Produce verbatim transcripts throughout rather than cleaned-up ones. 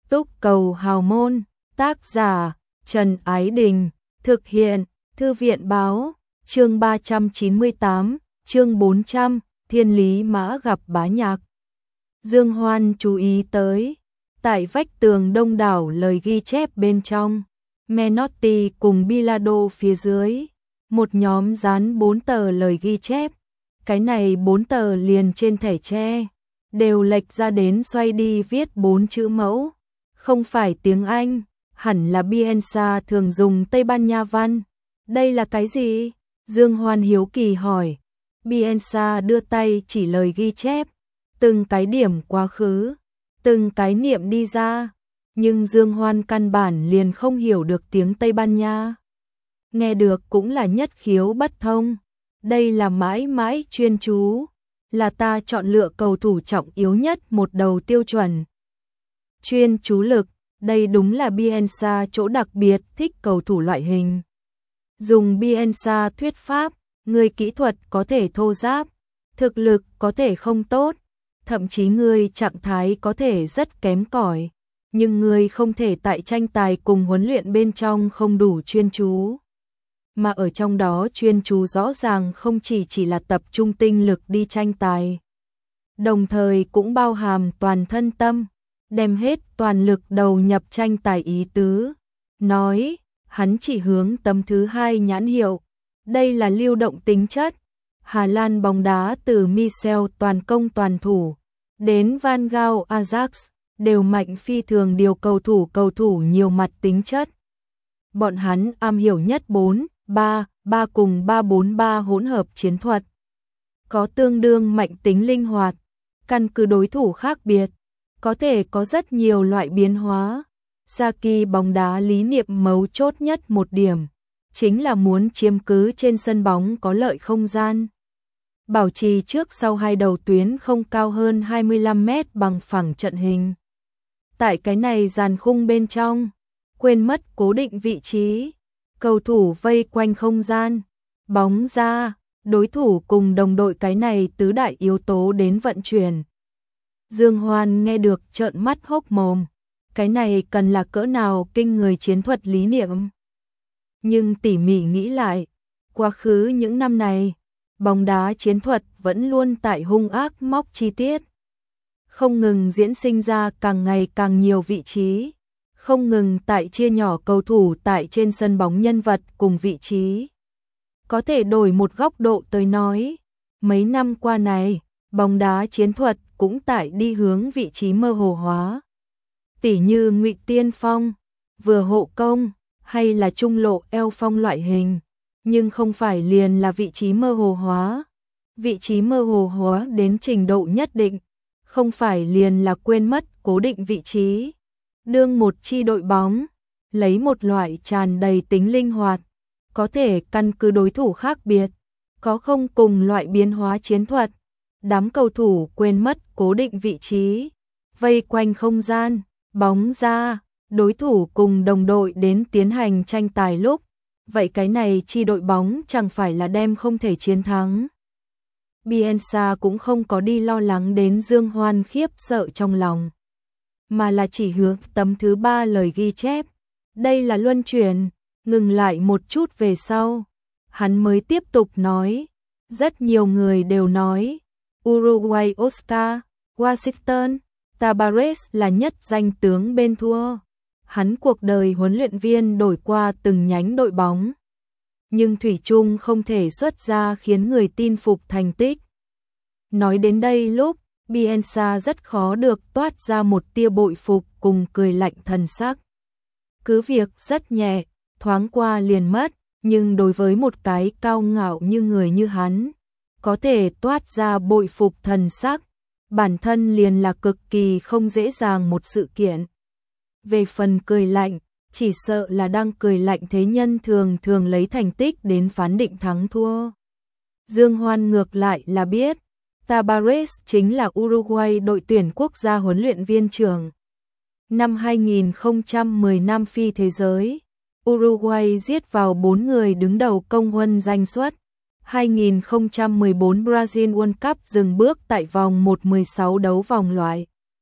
Túc Cầu Hào Môn, tác giả Trần Ái Đình, thực hiện Thư viện Báo, chương ba trăm chín mươi tám, chương bốn trăm, Thiên Lý Mã gặp Bá Nhạc. Dương Hoan chú ý tới, tại vách tường đông đảo lời ghi chép bên trong, Menotti cùng Bilardo phía dưới, một nhóm dán bốn tờ lời ghi chép, cái này bốn tờ liền trên thẻ tre, đều lệch ra đến xoay đi viết bốn chữ mẫu, không phải tiếng Anh, hẳn là Bielsa thường dùng Tây Ban Nha văn. Đây là cái gì? Dương Hoan hiếu kỳ hỏi. Bielsa đưa tay chỉ lời ghi chép, từng cái điểm quá khứ, từng cái niệm đi ra, nhưng Dương Hoan căn bản liền không hiểu được tiếng Tây Ban Nha. Nghe được cũng là nhất khiếu bất thông. Đây là mãi mãi chuyên chú, là ta chọn lựa cầu thủ trọng yếu nhất một đầu tiêu chuẩn. Chuyên chú lực, đây đúng là Bielsa chỗ đặc biệt thích cầu thủ loại hình. Dùng Bielsa thuyết pháp, người kỹ thuật có thể thô ráp, thực lực có thể không tốt, thậm chí người trạng thái có thể rất kém cỏi, nhưng người không thể tại tranh tài cùng huấn luyện bên trong không đủ chuyên chú. Mà ở trong đó chuyên chú rõ ràng không chỉ chỉ là tập trung tinh lực đi tranh tài, đồng thời cũng bao hàm toàn thân tâm, đem hết toàn lực đầu nhập tranh tài ý tứ. Nói, hắn chỉ hướng tấm thứ hai nhãn hiệu, đây là lưu động tính chất. Hà Lan bóng đá từ Michel toàn công toàn thủ, đến Van Gaal Ajax, đều mạnh phi thường điều cầu thủ cầu thủ nhiều mặt tính chất. Bọn hắn am hiểu nhất bốn ba ba cùng ba bốn ba hỗn hợp chiến thuật, có tương đương mạnh tính linh hoạt, căn cứ đối thủ khác biệt, có thể có rất nhiều loại biến hóa. Saki bóng đá lý niệm mấu chốt nhất một điểm, chính là muốn chiếm cứ trên sân bóng có lợi không gian. Bảo trì trước sau hai đầu tuyến không cao hơn hai mươi lăm mét bằng phẳng trận hình. Tại cái này dàn khung bên trong, quên mất cố định vị trí, cầu thủ vây quanh không gian, bóng ra, đối thủ cùng đồng đội cái này tứ đại yếu tố đến vận chuyển. Dương Hoan nghe được trợn mắt hốc mồm, cái này cần là cỡ nào kinh người chiến thuật lý niệm. Nhưng tỉ mỉ nghĩ lại, quá khứ những năm này, bóng đá chiến thuật vẫn luôn tại hung ác móc chi tiết, không ngừng diễn sinh ra càng ngày càng nhiều vị trí, không ngừng tại chia nhỏ cầu thủ tại trên sân bóng nhân vật cùng vị trí. Có thể đổi một góc độ tới nói, mấy năm qua này, bóng đá chiến thuật cũng tại đi hướng vị trí mơ hồ hóa. Tỉ như Ngụy Tiên Phong, vừa hộ công, hay là trung lộ eo phong loại hình, nhưng không phải liền là vị trí mơ hồ hóa. Vị trí mơ hồ hóa đến trình độ nhất định, không phải liền là quên mất cố định vị trí. Đương một chi đội bóng, lấy một loại tràn đầy tính linh hoạt, có thể căn cứ đối thủ khác biệt, có không cùng loại biến hóa chiến thuật. Đám cầu thủ quên mất cố định vị trí, vây quanh không gian, bóng ra, đối thủ cùng đồng đội đến tiến hành tranh tài lúc, vậy cái này chi đội bóng chẳng phải là đem không thể chiến thắng. Bielsa cũng không có đi lo lắng đến Dương Hoan khiếp sợ trong lòng, mà là chỉ hướng tấm thứ ba lời ghi chép. Đây là luân chuyển, ngừng lại một chút về sau, hắn mới tiếp tục nói, rất nhiều người đều nói, Uruguay Oscar, Washington, Tabarez là nhất danh tướng bên thua. Hắn cuộc đời huấn luyện viên đổi qua từng nhánh đội bóng, nhưng thủy chung không thể xuất ra khiến người tin phục thành tích. Nói đến đây lúc, Bielsa rất khó được toát ra một tia bội phục cùng cười lạnh thần sắc. Cứ việc rất nhẹ, thoáng qua liền mất, nhưng đối với một cái cao ngạo như người như hắn, có thể toát ra bội phục thần sắc, bản thân liền là cực kỳ không dễ dàng một sự kiện. Về phần cười lạnh, chỉ sợ là đang cười lạnh thế nhân thường thường lấy thành tích đến phán định thắng thua. Dương Hoan ngược lại là biết, Tabarez chính là Uruguay đội tuyển quốc gia huấn luyện viên trưởng. Năm hai nghìn không trăm mười Nam Phi thế giới, Uruguay giết vào bốn người đứng đầu công huân danh suất. hai nghìn không trăm mười bốn Brazil World Cup dừng bước tại vòng một mười sáu đấu vòng loại.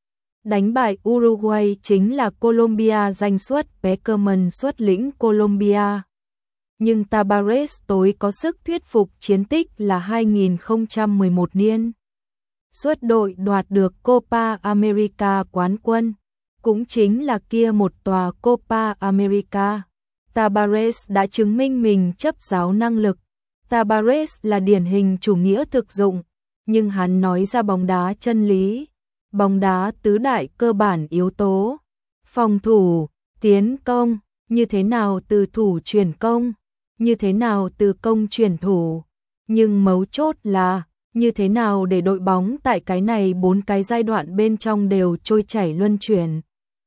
Đánh bại Uruguay chính là Colombia danh xuất Beckerman xuất lĩnh Colombia. Nhưng Tabarez tối có sức thuyết phục chiến tích là hai nghìn không trăm mười một niên. Xuất đội đoạt được Copa America quán quân, cũng chính là kia một tòa Copa America. Tabarez đã chứng minh mình chấp giáo năng lực. Tabarez là điển hình chủ nghĩa thực dụng, nhưng hắn nói ra bóng đá chân lý. Bóng đá tứ đại cơ bản yếu tố, phòng thủ, tiến công, như thế nào từ thủ chuyển công, như thế nào từ công chuyển thủ, nhưng mấu chốt là như thế nào để đội bóng tại cái này bốn cái giai đoạn bên trong đều trôi chảy luân chuyển.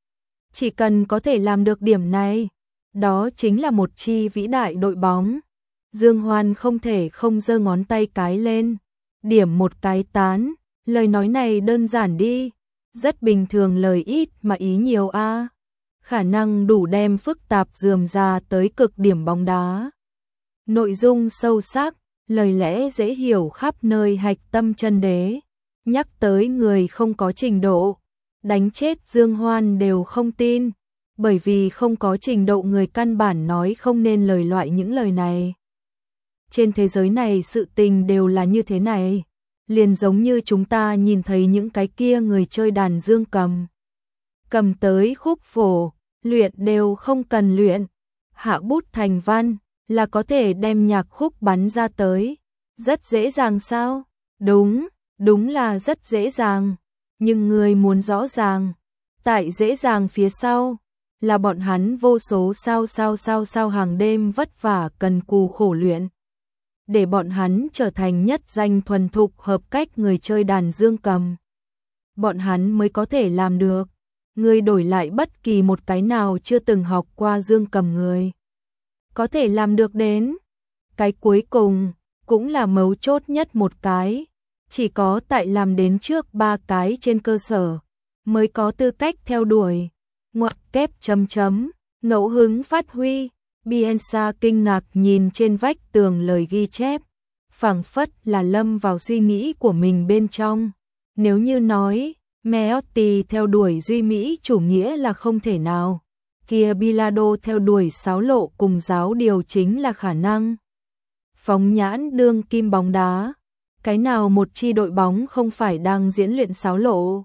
Chỉ cần có thể làm được điểm này, đó chính là một chi vĩ đại đội bóng. Dương Hoan không thể không giơ ngón tay cái lên, điểm một cái tán, lời nói này đơn giản đi, rất bình thường, lời ít mà ý nhiều a. À. Khả năng đủ đem phức tạp rườm rà tới cực điểm bóng đá. Nội dung sâu sắc, lời lẽ dễ hiểu khắp nơi hạch tâm chân đế, nhắc tới người không có trình độ, đánh chết Dương Hoan đều không tin, bởi vì không có trình độ người căn bản nói không nên lời loại những lời này. Trên thế giới này sự tình đều là như thế này, liền giống như chúng ta nhìn thấy những cái kia người chơi đàn dương cầm. Cầm tới khúc phổ, luyện đều không cần luyện, hạ bút thành văn, là có thể đem nhạc khúc bắn ra tới. Rất dễ dàng sao? Đúng, đúng là rất dễ dàng, nhưng người muốn rõ ràng, tại dễ dàng phía sau, là bọn hắn vô số sao sao sao sao hàng đêm vất vả cần cù khổ luyện. Để bọn hắn trở thành nhất danh thuần thục hợp cách người chơi đàn dương cầm. Bọn hắn mới có thể làm được. Người đổi lại bất kỳ một cái nào chưa từng học qua dương cầm người. Có thể làm được đến. Cái cuối cùng, cũng là mấu chốt nhất một cái. Chỉ có tại làm đến trước ba cái trên cơ sở, mới có tư cách theo đuổi. Ngoặc kép chấm chấm, ngẫu hứng phát huy. Bielsa kinh ngạc nhìn trên vách tường lời ghi chép, phảng phất là lâm vào suy nghĩ của mình bên trong. Nếu như nói, Meotti theo đuổi duy Mỹ chủ nghĩa là không thể nào, kia Bilardo theo đuổi sáo lộ cùng giáo điều chính là khả năng. Phóng nhãn đương kim bóng đá, cái nào một chi đội bóng không phải đang diễn luyện sáo lộ?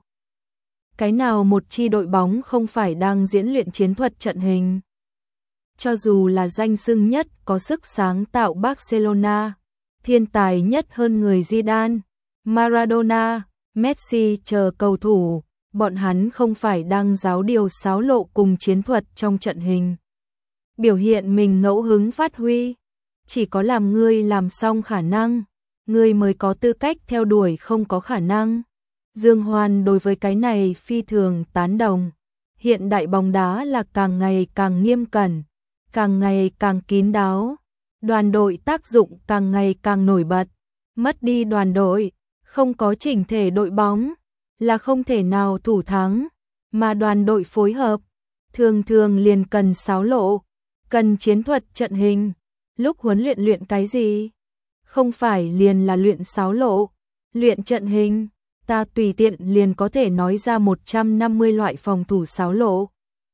Cái nào một chi đội bóng không phải đang diễn luyện chiến thuật trận hình? Cho dù là danh xưng nhất có sức sáng tạo Barcelona, thiên tài nhất hơn người Zidane, Maradona, Messi chờ cầu thủ, bọn hắn không phải đang giáo điều sáo lộ cùng chiến thuật trong trận hình. Biểu hiện mình ngẫu hứng phát huy, chỉ có làm ngươi làm xong khả năng, ngươi mới có tư cách theo đuổi không có khả năng. Dương Hoan đối với cái này phi thường tán đồng. Hiện đại bóng đá là càng ngày càng nghiêm cẩn, càng ngày càng kín đáo, đoàn đội tác dụng càng ngày càng nổi bật. Mất đi đoàn đội, không có chỉnh thể đội bóng, là không thể nào thủ thắng, mà đoàn đội phối hợp, thường thường liền cần sáo lộ, cần chiến thuật trận hình. Lúc huấn luyện luyện cái gì? Không phải liền là luyện sáo lộ, luyện trận hình, ta tùy tiện liền có thể nói ra một trăm năm mươi loại phòng thủ sáo lộ.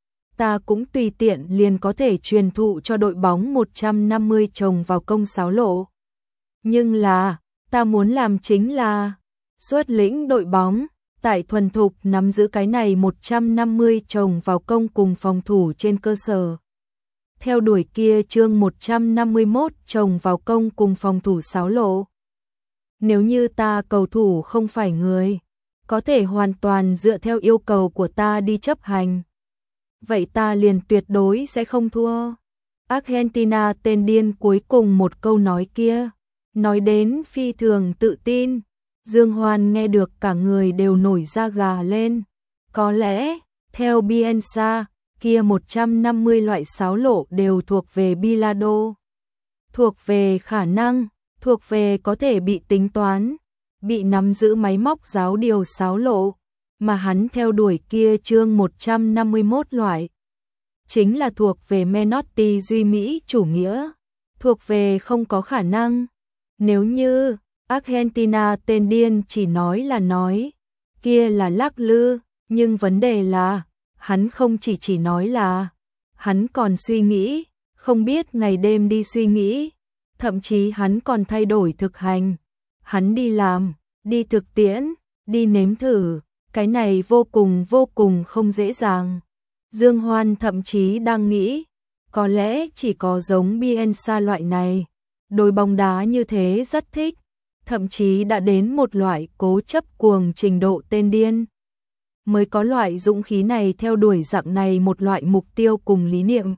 Ta cũng tùy tiện liền có thể truyền thụ cho đội bóng một trăm năm mươi chồng vào công sáo lộ. Nhưng là, ta muốn làm chính là xuất lĩnh đội bóng, tại thuần thục nắm giữ cái này một trăm năm mươi chồng vào công cùng phòng thủ trên cơ sở. Theo đuổi kia chương một trăm năm mươi mốt chồng vào công cùng phòng thủ sáo lộ. Nếu như ta cầu thủ không phải người, có thể hoàn toàn dựa theo yêu cầu của ta đi chấp hành, vậy ta liền tuyệt đối sẽ không thua. Argentina tên điên cuối cùng một câu nói kia, nói đến phi thường tự tin. Dương Hoan nghe được cả người đều nổi da gà lên. Có lẽ, theo Bielsa, kia một trăm năm mươi loại sáo lộ đều thuộc về Bilardo. Thuộc về khả năng, thuộc về có thể bị tính toán, bị nắm giữ máy móc giáo điều sáo lộ, mà hắn theo đuổi kia chương một trăm năm mươi mốt loại. Chính là thuộc về Menotti duy Mỹ chủ nghĩa, thuộc về không có khả năng. Nếu như Argentina tên điên chỉ nói là nói, kia là lắc lư, Nhưng vấn đề là, hắn không chỉ chỉ nói là, hắn còn suy nghĩ, không biết ngày đêm đi suy nghĩ, thậm chí hắn còn thay đổi thực hành. Hắn đi làm, đi thực tiễn, đi nếm thử, cái này vô cùng vô cùng không dễ dàng. Dương Hoan thậm chí đang nghĩ, có lẽ chỉ có giống Bielsa loại này, đối bóng đá như thế rất thích, thậm chí đã đến một loại cố chấp cuồng trình độ tên điên. Mới có loại dũng khí này theo đuổi dạng này một loại mục tiêu cùng lý niệm.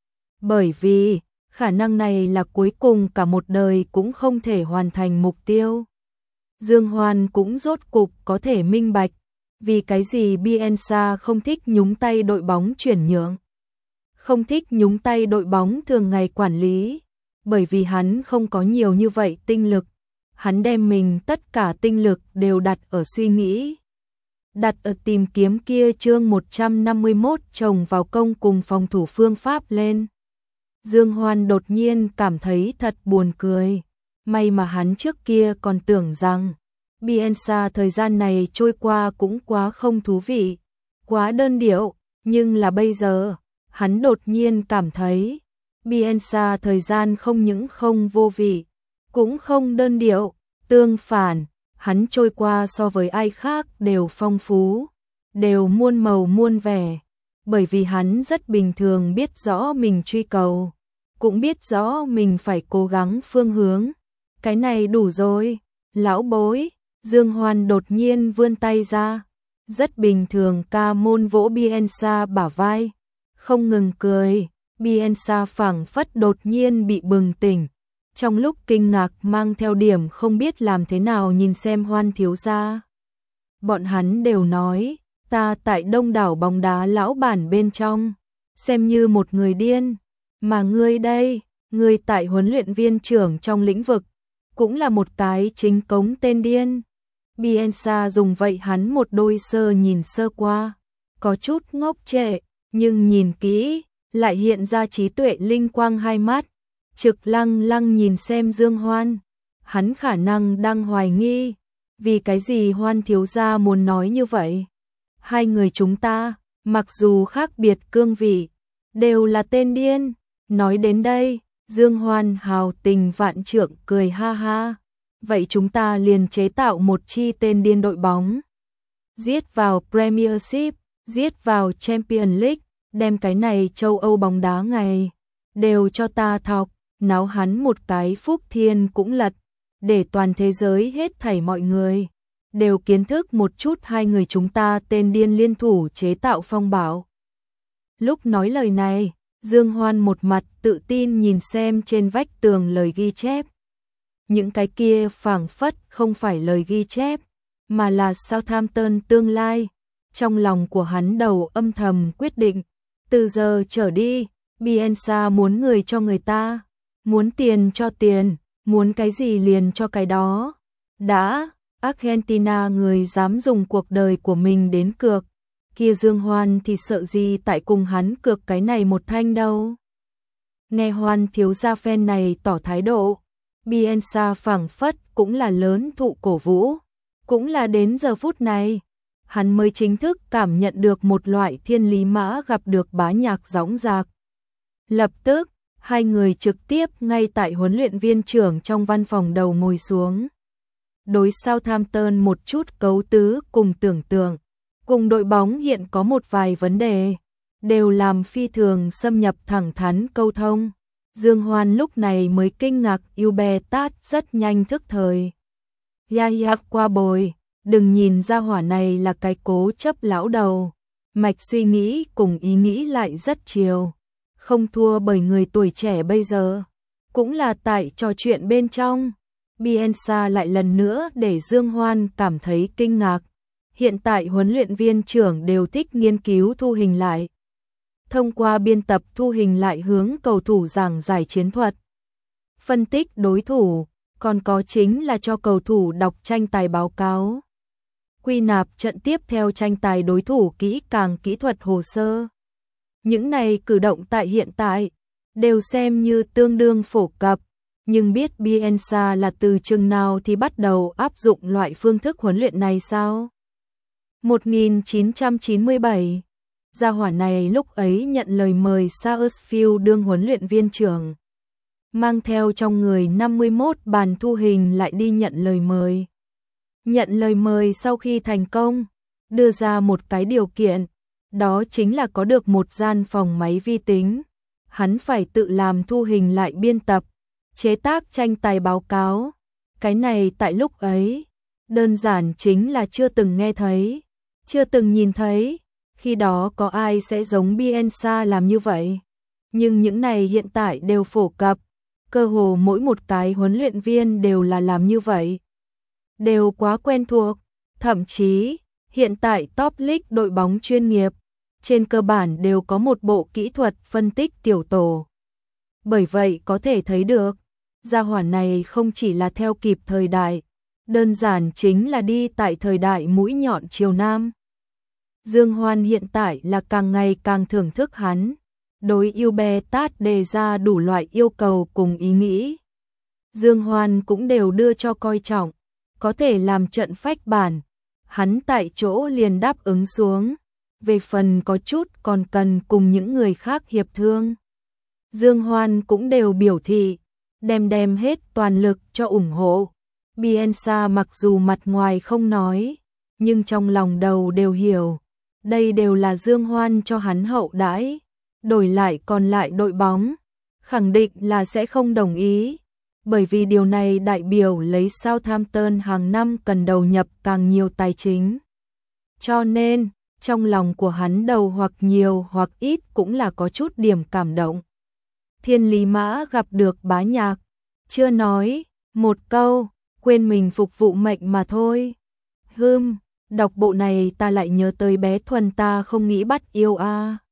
Bởi vì, khả năng này là cuối cùng cả một đời cũng không thể hoàn thành mục tiêu. Dương Hoan cũng rốt cục có thể minh bạch, vì cái gì Bielsa không thích nhúng tay đội bóng chuyển nhượng. Không thích nhúng tay đội bóng thường ngày quản lý, bởi vì hắn không có nhiều như vậy tinh lực. Hắn đem mình tất cả tinh lực đều đặt ở suy nghĩ. Đặt ở tìm kiếm kia chương một trăm năm mươi mốt chồng vào công cùng phòng thủ phương pháp lên. Dương Hoan đột nhiên cảm thấy thật buồn cười. May mà hắn trước kia còn tưởng rằng Bielsa thời gian này trôi qua cũng quá không thú vị, quá đơn điệu, nhưng là bây giờ, hắn đột nhiên cảm thấy Bielsa thời gian không những không vô vị, cũng không đơn điệu, tương phản, hắn trôi qua so với ai khác đều phong phú, đều muôn màu muôn vẻ, bởi vì hắn rất bình thường biết rõ mình truy cầu, cũng biết rõ mình phải cố gắng phương hướng. Cái này đủ rồi, lão bối. Dương Hoan đột nhiên vươn tay ra, rất bình thường ca môn vỗ Bielsa bả vai, không ngừng cười. Bielsa phảng phất đột nhiên bị bừng tỉnh, trong lúc kinh ngạc mang theo điểm không biết làm thế nào nhìn xem Hoan thiếu gia. Bọn hắn đều nói, ta tại đông đảo bóng đá lão bản bên trong, xem như một người điên, mà ngươi đây, ngươi tại huấn luyện viên trưởng trong lĩnh vực, cũng là một cái chính cống tên điên. Bielsa dùng vậy hắn một đôi sơ nhìn sơ qua, có chút ngốc trệ, nhưng nhìn kỹ, lại hiện ra trí tuệ linh quang hai mắt, trực lăng lăng nhìn xem Dương Hoan. Hắn khả năng đang hoài nghi, vì cái gì Hoan thiếu gia muốn nói như vậy. Hai người chúng ta, mặc dù khác biệt cương vị, đều là tên điên. Nói đến đây, Dương Hoan hào tình vạn trượng cười ha ha. Vậy chúng ta liền chế tạo một chi tên điên đội bóng. Giết vào Premiership, giết vào Champions League, đem cái này châu Âu bóng đá ngày, đều cho ta thọc, náo hắn một cái phúc thiên cũng lật, để toàn thế giới hết thảy mọi người, đều kiến thức một chút hai người chúng ta tên điên liên thủ chế tạo phong bão. Lúc nói lời này, Dương Hoan một mặt tự tin nhìn xem trên vách tường lời ghi chép. Những cái kia phảng phất không phải lời ghi chép, mà là Southampton tương lai. Trong lòng của hắn đầu âm thầm quyết định, từ giờ trở đi, Bielsa muốn người cho người ta, muốn tiền cho tiền, muốn cái gì liền cho cái đó. Đã, Argentina người dám dùng cuộc đời của mình đến cược, kia Dương Hoan thì sợ gì tại cùng hắn cược cái này một thanh đâu. Nghe Hoan thiếu gia fan này tỏ thái độ, Bielsa phảng phất cũng là lớn thụ cổ vũ, cũng là đến giờ phút này, hắn mới chính thức cảm nhận được một loại thiên lý mã gặp được bá nhạc dõng dạc. Lập tức, hai người trực tiếp ngay tại huấn luyện viên trưởng trong văn phòng đầu ngồi xuống. Đối Southampton một chút cấu tứ cùng tưởng tượng, cùng đội bóng hiện có một vài vấn đề, đều làm phi thường xâm nhập thẳng thắn câu thông. Dương Hoan lúc này mới kinh ngạc Ubetat rất nhanh thức thời. Ya ya qua bồi, đừng nhìn ra hỏa này là cái cố chấp lão đầu. Mạch suy nghĩ cùng ý nghĩ lại rất chiều. Không thua bởi người tuổi trẻ bây giờ. Cũng là tại trò chuyện bên trong. Bielsa lại lần nữa để Dương Hoan cảm thấy kinh ngạc. Hiện tại huấn luyện viên trưởng đều thích nghiên cứu thu hình lại. Thông qua biên tập thu hình lại hướng cầu thủ giảng giải chiến thuật, phân tích đối thủ, còn có chính là cho cầu thủ đọc tranh tài báo cáo, quy nạp trận tiếp theo tranh tài đối thủ kỹ càng kỹ thuật hồ sơ. Những này cử động tại hiện tại đều xem như tương đương phổ cập, nhưng biết Bielsa là từ chừng nào thì bắt đầu áp dụng loại phương thức huấn luyện này sao? một nghìn chín trăm chín mươi bảy, gia hỏa này lúc ấy nhận lời mời Sarsfield đương huấn luyện viên trưởng. Mang theo trong người năm mươi mốt bàn thu hình lại đi nhận lời mời. Nhận lời mời sau khi thành công, đưa ra một cái điều kiện, đó chính là có được một gian phòng máy vi tính. Hắn phải tự làm thu hình lại biên tập, chế tác tranh tài báo cáo. Cái này tại lúc ấy, đơn giản chính là chưa từng nghe thấy, chưa từng nhìn thấy. Khi đó có ai sẽ giống Bielsa làm như vậy? Nhưng những này hiện tại đều phổ cập, cơ hồ mỗi một cái huấn luyện viên đều là làm như vậy. Đều quá quen thuộc, thậm chí hiện tại top league đội bóng chuyên nghiệp trên cơ bản đều có một bộ kỹ thuật phân tích tiểu tổ. Bởi vậy có thể thấy được, gia hỏa này không chỉ là theo kịp thời đại, đơn giản chính là đi tại thời đại mũi nhọn chiều nam. Dương Hoan hiện tại là càng ngày càng thưởng thức hắn, đối Ubertat đề ra đủ loại yêu cầu cùng ý nghĩ. Dương Hoan cũng đều đưa cho coi trọng, có thể làm trận phách bản, hắn tại chỗ liền đáp ứng xuống. Về phần có chút còn cần cùng những người khác hiệp thương, Dương Hoan cũng đều biểu thị, đem đem hết toàn lực cho ủng hộ. Bielsa mặc dù mặt ngoài không nói, nhưng trong lòng đầu đều hiểu, đây đều là Dương Hoan cho hắn hậu đãi, đổi lại còn lại đội bóng, khẳng định là sẽ không đồng ý, bởi vì điều này đại biểu lấy Southampton hàng năm cần đầu nhập càng nhiều tài chính. Cho nên, trong lòng của hắn đầu hoặc nhiều hoặc ít cũng là có chút điểm cảm động. Thiên Lý Mã gặp được Bá Nhạc, chưa nói một câu, quên mình phục vụ mệnh mà thôi. Hừm, đọc bộ này ta lại nhớ tới bé Thuần ta không nghĩ bắt yêu a. À.